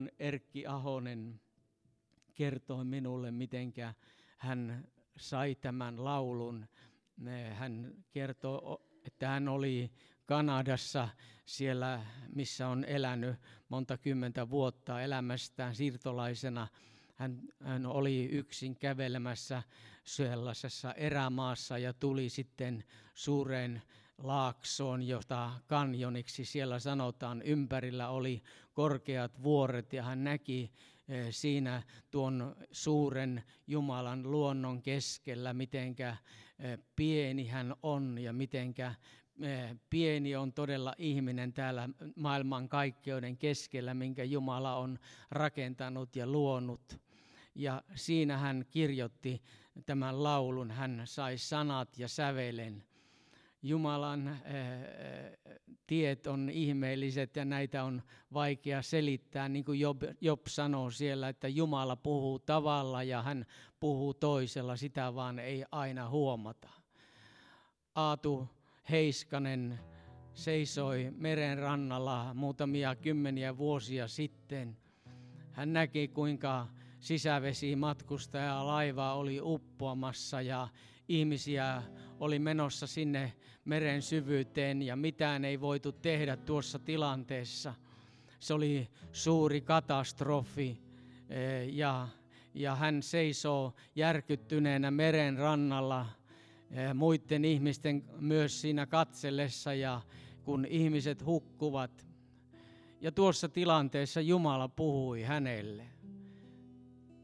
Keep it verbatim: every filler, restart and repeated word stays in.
Erkki Ahonen kertoi minulle, mitenkä hän sai tämän laulun. Hän kertoi, että hän oli Kanadassa siellä, missä on elänyt monta kymmentä vuotta elämästään siirtolaisena. Hän, hän oli yksin kävelemässä sellaisessa erämaassa ja tuli sitten suureen laaksoon, jota kanjoniksi siellä sanotaan. Ympärillä oli korkeat vuoret ja hän näki siinä tuon suuren Jumalan luonnon keskellä, mitenkä pieni hän on ja mitenkä pieni on todella ihminen täällä maailmankaikkeuden keskellä, minkä Jumala on rakentanut ja luonut. Ja siinä hän kirjoitti tämän laulun, hän sai sanat ja sävelen. Jumalan äh, tiet on ihmeelliset ja näitä on vaikea selittää, niin kuin Job, Job sanoo siellä, että Jumala puhuu tavalla ja hän puhuu toisella, sitä vaan ei aina huomata. Aatu Heiskanen seisoi meren rannalla muutamia kymmeniä vuosia sitten. Hän näki, kuinka sisävesimatkustaja laiva oli uppoamassa ja ihmisiä oli menossa sinne meren syvyyteen ja mitään ei voitu tehdä tuossa tilanteessa. Se oli suuri katastrofi ja, ja hän seisoo järkyttyneenä meren rannalla muiden ihmisten myös siinä katsellessa ja kun ihmiset hukkuvat. Ja tuossa tilanteessa Jumala puhui hänelle.